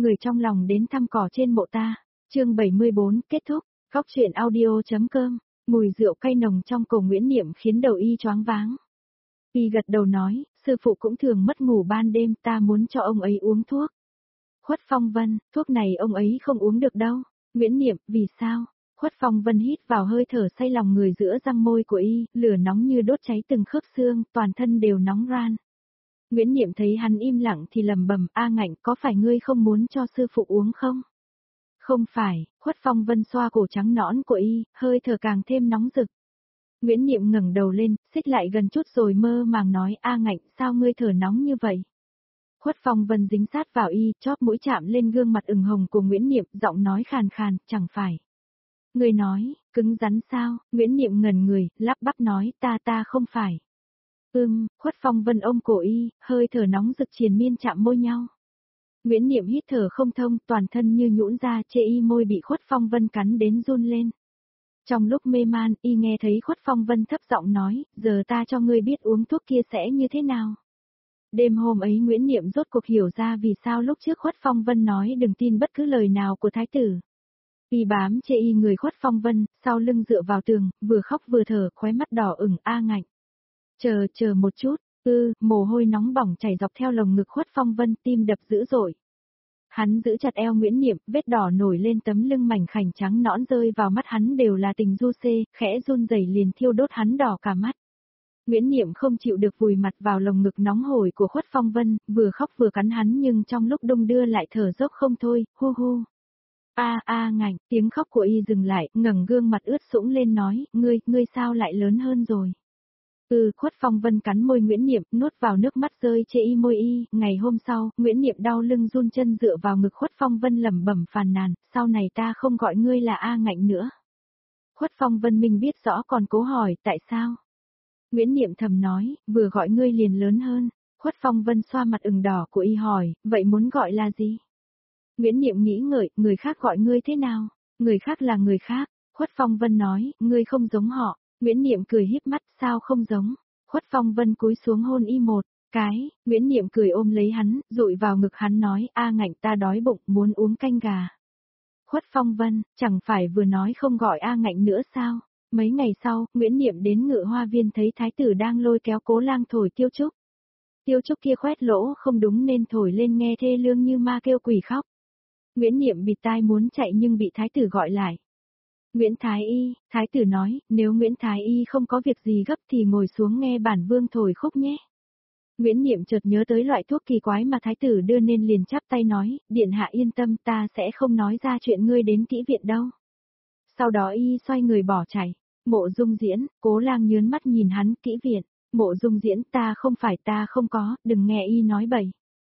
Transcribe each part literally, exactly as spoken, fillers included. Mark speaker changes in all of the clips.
Speaker 1: người trong lòng đến thăm cỏ trên mộ ta. Chương bảy mươi bốn kết thúc. Góc truyện audio.com. Mùi rượu cay nồng trong cổ Nguyễn Niệm khiến đầu y choáng váng. Y gật đầu nói, sư phụ cũng thường mất ngủ ban đêm, ta muốn cho ông ấy uống thuốc. Khuất Phong Vân, thuốc này ông ấy không uống được đâu. Nguyễn Niệm, vì sao? Khuất Phong Vân hít vào hơi thở say lòng người giữa răng môi của y, lửa nóng như đốt cháy từng khớp xương, toàn thân đều nóng ran. Nguyễn Niệm thấy hắn im lặng thì lẩm bẩm, A Ngạnh, có phải ngươi không muốn cho sư phụ uống không? Không phải, Khuất Phong Vân xoa cổ trắng nõn của y, hơi thở càng thêm nóng rực. Nguyễn Niệm ngẩng đầu lên, xích lại gần chút rồi mơ màng nói, A Ngạnh, sao ngươi thở nóng như vậy? Khuất Phong Vân dính sát vào y, chóp mũi chạm lên gương mặt ửng hồng của Nguyễn Niệm, giọng nói khàn khàn, chẳng phải. Ngươi nói, cứng rắn sao? Nguyễn Niệm ngẩn người, lắp bắp nói, ta ta không phải. Ưm, Khuất Phong Vân ôm cổ y, hơi thở nóng rực triền miên chạm môi nhau. Nguyễn Niệm hít thở không thông, toàn thân như nhũn ra, chê y môi bị Khuất Phong Vân cắn đến run lên. Trong lúc mê man, y nghe thấy Khuất Phong Vân thấp giọng nói, giờ ta cho ngươi biết uống thuốc kia sẽ như thế nào. Đêm hôm ấy Nguyễn Niệm rốt cuộc hiểu ra vì sao lúc trước Khuất Phong Vân nói đừng tin bất cứ lời nào của thái tử. Y bám chê y người Khuất Phong Vân, sau lưng dựa vào tường, vừa khóc vừa thở, khóe mắt đỏ ửng. A Ngạnh. Chờ, chờ một chút, ư, mồ hôi nóng bỏng chảy dọc theo lồng ngực Khuất Phong Vân, tim đập dữ dội. Hắn giữ chặt eo Nguyễn Niệm, vết đỏ nổi lên tấm lưng mảnh khảnh trắng nõn rơi vào mắt hắn đều là tình du xê, khẽ run rẩy liền thiêu đốt hắn đỏ cả mắt. Nguyễn Niệm không chịu được vùi mặt vào lồng ngực nóng hổi của Khuất Phong Vân, vừa khóc vừa cắn hắn nhưng trong lúc đung đưa lại thở dốc không thôi, hu hu. A a Ngạnh, tiếng khóc của y dừng lại, ngẩng gương mặt ướt sũng lên nói, ngươi, ngươi sao lại lớn hơn rồi? Ừ, Khuất Phong Vân cắn môi Nguyễn Niệm, nuốt vào nước mắt rơi chê y môi y, ngày hôm sau, Nguyễn Niệm đau lưng run chân dựa vào ngực Khuất Phong Vân lẩm bẩm phàn nàn, sau này ta không gọi ngươi là A Ngạnh nữa. Khuất Phong Vân mình biết rõ còn cố hỏi, tại sao? Nguyễn Niệm thầm nói, vừa gọi ngươi liền lớn hơn. Khuất Phong Vân xoa mặt ửng đỏ của y hỏi, vậy muốn gọi là gì? Nguyễn Niệm nghĩ ngợi, người khác gọi ngươi thế nào? Người khác là người khác. Khuất Phong Vân nói, ngươi không giống họ. Nguyễn Niệm cười híp mắt, sao không giống? Khuất Phong Vân cúi xuống hôn y một cái, Nguyễn Niệm cười ôm lấy hắn, dụi vào ngực hắn nói, A Ngạnh ta đói bụng, muốn uống canh gà. Khuất Phong Vân, chẳng phải vừa nói không gọi A Ngạnh nữa sao? Mấy ngày sau, Nguyễn Niệm đến Ngự Hoa Viên thấy thái tử đang lôi kéo Cố Lang thổi tiêu trúc. Tiêu trúc kia khoét lỗ không đúng nên thổi lên nghe thê lương như ma kêu quỷ khóc. Nguyễn Niệm bịt tai muốn chạy nhưng bị thái tử gọi lại. Nguyễn Thái Y, thái tử nói, nếu Nguyễn Thái Y không có việc gì gấp thì ngồi xuống nghe bản vương thổi khúc nhé. Nguyễn Niệm chợt nhớ tới loại thuốc kỳ quái mà thái tử đưa nên liền chắp tay nói, điện hạ yên tâm ta sẽ không nói ra chuyện ngươi đến kỹ viện đâu. Sau đó y xoay người bỏ chạy. Mộ Dung Diễn, Cố Lang nhớn mắt nhìn hắn, kỹ viện. Mộ Dung Diễn, ta không phải ta không có, đừng nghe y nói bậy.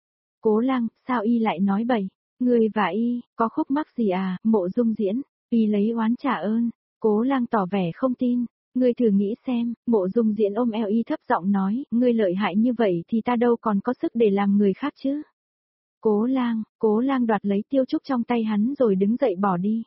Speaker 1: Cố Lang, sao y lại nói bậy? Ngươi và y, có khúc mắc gì à? Mộ Dung Diễn, y lấy oán trả ơn. Cố Lang tỏ vẻ không tin. Ngươi thử nghĩ xem, Mộ Dung Diễn ôm eo y thấp giọng nói, ngươi lợi hại như vậy thì ta đâu còn có sức để làm người khác chứ. Cố Lang, Cố Lang đoạt lấy tiêu trúc trong tay hắn rồi đứng dậy bỏ đi.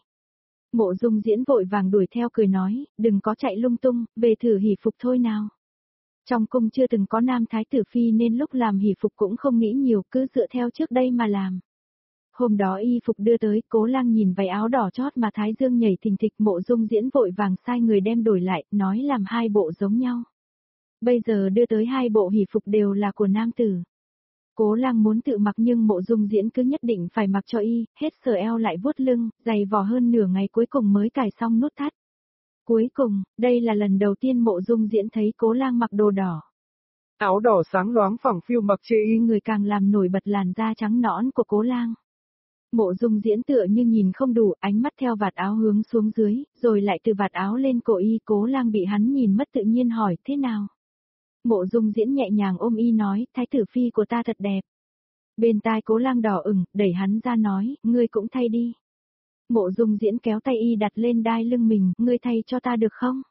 Speaker 1: Mộ Dung Diễn vội vàng đuổi theo cười nói, đừng có chạy lung tung, về thử hỷ phục thôi nào. Trong cung chưa từng có nam thái tử phi nên lúc làm hỷ phục cũng không nghĩ nhiều, cứ dựa theo trước đây mà làm. Hôm đó y phục đưa tới, Cố Lang nhìn váy áo đỏ chót mà thái dương nhảy thình thịch, Mộ Dung Diễn vội vàng sai người đem đổi lại, nói làm hai bộ giống nhau. Bây giờ đưa tới hai bộ hỷ phục đều là của nam tử. Cố Lang muốn tự mặc nhưng Mộ Dung Diễn cứ nhất định phải mặc cho y, hết sờ eo lại vuốt lưng, dày vò hơn nửa ngày cuối cùng mới cài xong nút thắt. Cuối cùng, đây là lần đầu tiên Mộ Dung Diễn thấy Cố Lang mặc đồ đỏ.
Speaker 2: Áo đỏ sáng loáng phẳng phiu mặc chê y,
Speaker 1: người càng làm nổi bật làn da trắng nõn của Cố Lang. Mộ Dung Diễn tựa như nhìn không đủ, ánh mắt theo vạt áo hướng xuống dưới, rồi lại từ vạt áo lên cổ y. Cố Lang bị hắn nhìn mất tự nhiên hỏi, thế nào? Mộ Dung Diễn nhẹ nhàng ôm y nói, thái tử phi của ta thật đẹp. Bên tai Cố Lang đỏ ửng, đẩy hắn ra nói, ngươi cũng thay đi. Mộ Dung Diễn kéo tay y đặt lên đai lưng mình, ngươi thay cho ta được không?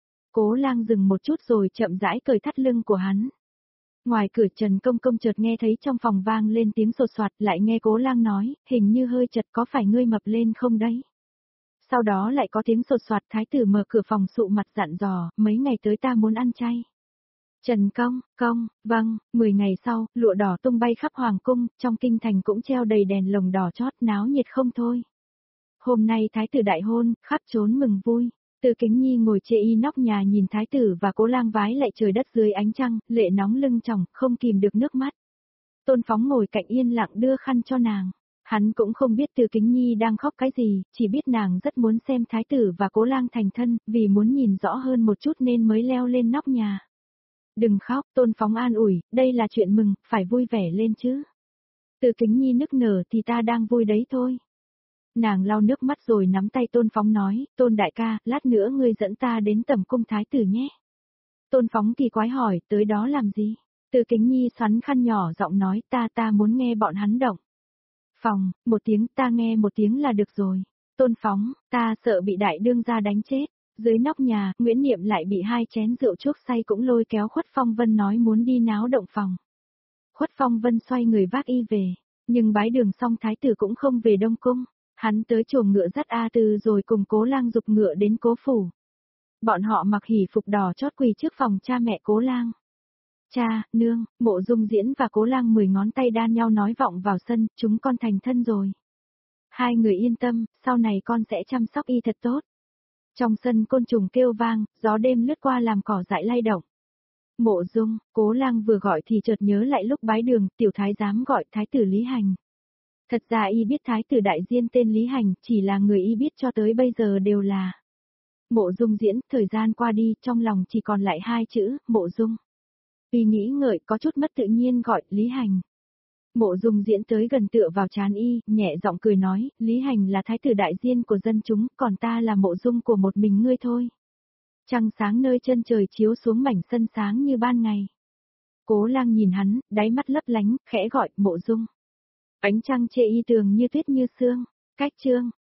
Speaker 1: Cố Lang dừng một chút rồi chậm rãi cởi thắt lưng của hắn. Ngoài cửa Trần Công Công chợt nghe thấy trong phòng vang lên tiếng sột soạt, lại nghe Cố Lang nói, hình như hơi chật, có phải ngươi mập lên không đấy? Sau đó lại có tiếng sột soạt, thái tử mở cửa phòng sụ mặt dặn dò, mấy ngày tới ta muốn ăn chay. Trần công, công, vâng, mười ngày sau, lụa đỏ tung bay khắp hoàng cung, trong kinh thành cũng treo đầy đèn lồng đỏ chót náo nhiệt không thôi. Hôm nay thái tử đại hôn, khắp trốn mừng vui. Từ Kính Nhi ngồi chê y nóc nhà nhìn thái tử và Cố Lang vái lạy trời đất dưới ánh trăng, lệ nóng lưng tròng, không kìm được nước mắt. Tôn Phóng ngồi cạnh yên lặng đưa khăn cho nàng. Hắn cũng không biết Từ Kính Nhi đang khóc cái gì, chỉ biết nàng rất muốn xem thái tử và Cố Lang thành thân, vì muốn nhìn rõ hơn một chút nên mới leo lên nóc nhà. Đừng khóc, Tôn Phóng an ủi, đây là chuyện mừng, phải vui vẻ lên chứ. Từ Kính Nhi nức nở thì ta đang vui đấy thôi. Nàng lau nước mắt rồi nắm tay Tôn Phóng nói, Tôn đại ca, lát nữa ngươi dẫn ta đến tẩm cung thái tử nhé. Tôn Phóng kỳ quái hỏi, tới đó làm gì? Từ Kính Nhi xoắn khăn nhỏ giọng nói, ta ta muốn nghe bọn hắn động. Phòng, một tiếng, ta nghe một tiếng là được rồi. Tôn Phóng, ta sợ bị đại đương gia đánh chết. Dưới nóc nhà, Nguyễn Niệm lại bị hai chén rượu chuốc say cũng lôi kéo Khuất Phong Vân nói muốn đi náo động phòng. Khuất Phong Vân xoay người vác y về, nhưng bái đường xong thái tử cũng không về Đông Cung. Hắn tới chuồng ngựa dắt A Tư rồi cùng Cố Lang dục ngựa đến Cố phủ. Bọn họ mặc hỉ phục đỏ chót quỳ trước phòng cha mẹ Cố Lang. Cha, nương, Mộ Dung Diễn và Cố Lang mười ngón tay đan nhau nói vọng vào sân, chúng con thành thân rồi. Hai người yên tâm, sau này con sẽ chăm sóc y thật tốt. Trong sân côn trùng kêu vang, gió đêm lướt qua làm cỏ dại lay động. Mộ Dung, Cố Lang vừa gọi thì chợt nhớ lại lúc bái đường, tiểu thái giám gọi thái tử Lý Hành. Thật ra y biết thái tử đại diên tên Lý Hành, chỉ là người y biết cho tới bây giờ đều là Mộ Dung Diễn. Thời gian qua đi, trong lòng chỉ còn lại hai chữ, Mộ Dung. Y nghĩ ngợi có chút mất tự nhiên gọi, Lý Hành. Mộ Dung Diễn tới gần tựa vào trán y, nhẹ giọng cười nói, Lý Hành là thái tử đại diên của dân chúng, còn ta là Mộ Dung của một mình ngươi thôi. Trăng sáng nơi chân trời chiếu xuống mảnh sân sáng như ban ngày. Cố Lang nhìn hắn, đáy mắt lấp lánh, khẽ gọi, Mộ Dung. Ánh trăng chê y tường như tuyết như sương. Cách chương